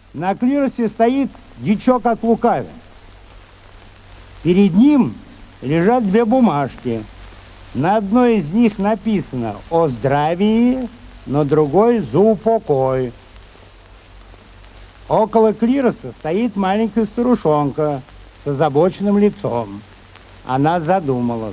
На клиросе стоит дичок от лукавя. Перед ним лежат две бумажки. На одной из них написано «О здравии», на другой «За упокой». Около клироса стоит маленькая старушонка с озабоченным лицом. Она задумалась.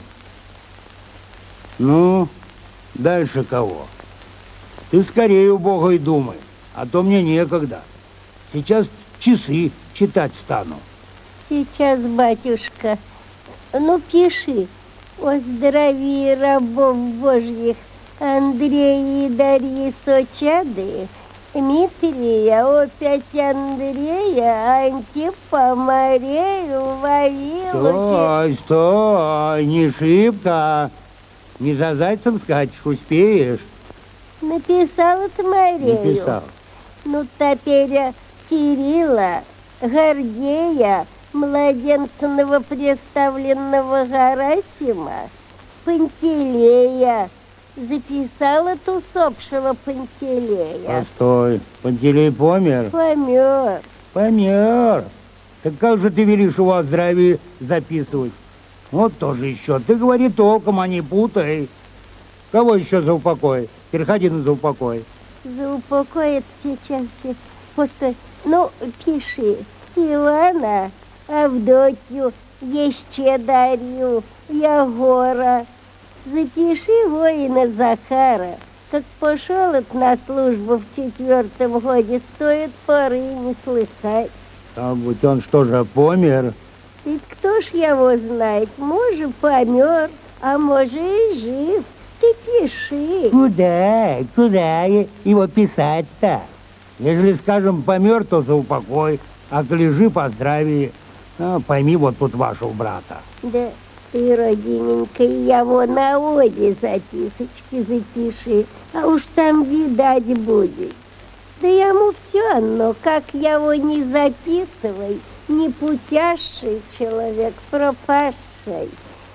Ну, дальше кого? Ты скорее, убогой, думай, а то мне некогда. Сейчас часы читать стану. Сейчас, батюшка. Ну, пиши. О здравии рабов Божьих Андрея и Дарьи Сочады, Дмитрия, опять Андрея, Антипа, Марию, Вавилу. Стой, не шибко. Не за зайцем скачешь, успеешь. Написала-то Марию. Написал. Ну, теперь Кирилла, Гордея, младенца новопреставленного Гарасима, Пантелея. Записала ту усопшего Пантелея. Постой, Пантелей помер? Помер. Помер. Так как же ты велишь его о здравии записывать? Вот тоже еще. Ты говори толком, а не путай. Кого еще за упокой? Переходи на за упокой. За упокой это сейчас. Постой. Ну, пиши. Ивана, Авдотью, еще Дарью, Ягора. Запиши воина Захара. Как пошел от на службу в 4-м годе, стоит поры не слыхать. А вот он что же, помер? Ведь кто ж его знает? Может, помер, а может и жив. Ты пиши. Куда его писать-то? Если, скажем, помер, то за упокой, а коли жив, о здравии. А, пойми вот тут вашего брата. Да, ты, родиненька, его на оде записочки запиши, а уж там видать будет. Да ему все равно, как его не записывай, не путящий человек, пропавший.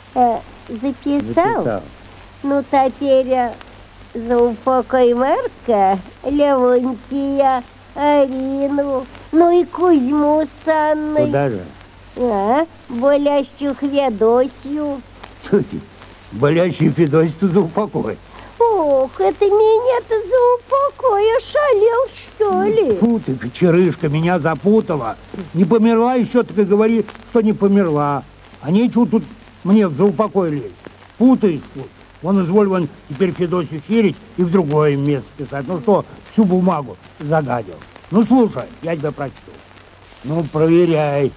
Записал? Ну, теперь за упокой Марка, Левонтия, Арину, ну и Кузьму с Анной. Куда же? Болящую Федосью. Что ты, болящую Федосью за упокой? Ох, это меня-то за упокой, ошалел, что ли? Фу ты, кочерышка, меня запутала. Не померла еще, так и говори, что не померла. А нечего тут мне за упокой лезть. Путаешь тут. Вон изволь вон теперь Федосью херить и в другое место писать. Ну что, всю бумагу загадил. Ну слушай, я тебя прочту. Ну проверяй.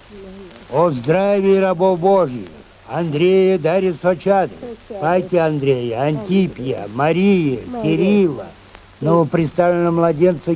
О здравии рабов Божьих, Андрея, Дарьи Сочады, Пати Андрея, Антипья, Марии, Кирилла, новоприставленного младенца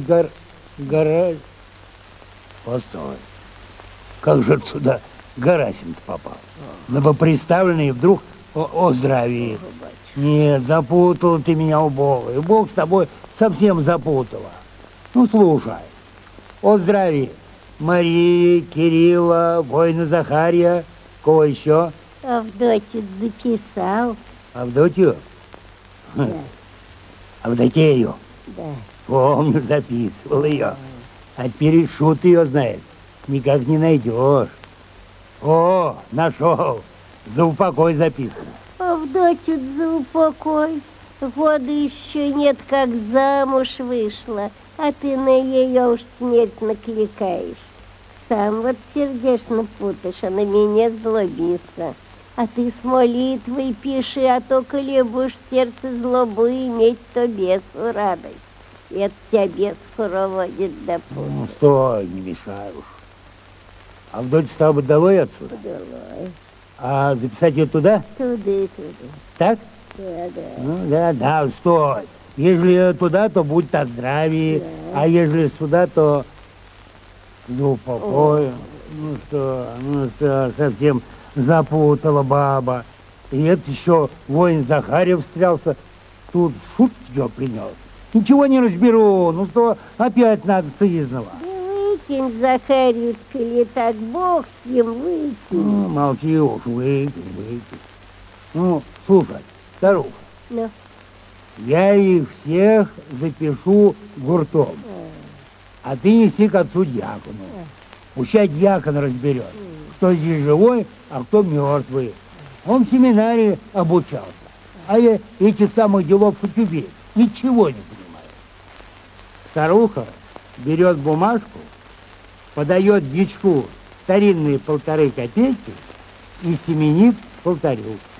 Постой. Как же сюда Гарасин попал? Новоприставленный вдруг о здравии. Нет, запутала ты меня, убогой. Бог с тобой совсем запутала. Ну, слушай. О здравии. Марии, Кирилла, воина Захария. Кого еще? Авдотью записал. Авдотью? Да. Авдотею? Да. Помню, записывал ее. А теперь шут ее знает. Никак не найдешь. О, нашел. За упокой записано. Авдотью за упокой. Года еще нет, как замуж вышла, а ты на ее уж смерть накликаешь. Сам вот сердечно путаешь, а на меня злобится. А ты с молитвой пиши, а то, коли будешь в сердце злобу иметь, то бесу радость. И от тебя бес хороводит до пути. Ну, стой, не мешай уж. Авдотья, стало быть, долой отсюда? Долой. А записать ее туда? Туда. Так? Да. Ну, да, стой. Если туда, то будь о здравии, да. А если сюда, то за упокой. Ну что, совсем запутала баба. И это еще воин Захарьев встрялся. Тут шут ее принес. Ничего не разберу. Ну что, опять надо сызнова. Выкинь, Захарию, коли так, Бог с ним, выкинь. Ну, молчи уж, выкинь. Ну, слушай, старуха. Ну? Я их всех запишу гуртом. А ты неси к отцу дьякону. Пущай дьякон разберет, кто здесь живой, а кто мертвый. Он в семинарии обучался. А я этих самых делов хоть убей, ничего не понимаю. Старуха берет бумажку, подает дичку старинные 1,5 копейки и семенит к алтарю.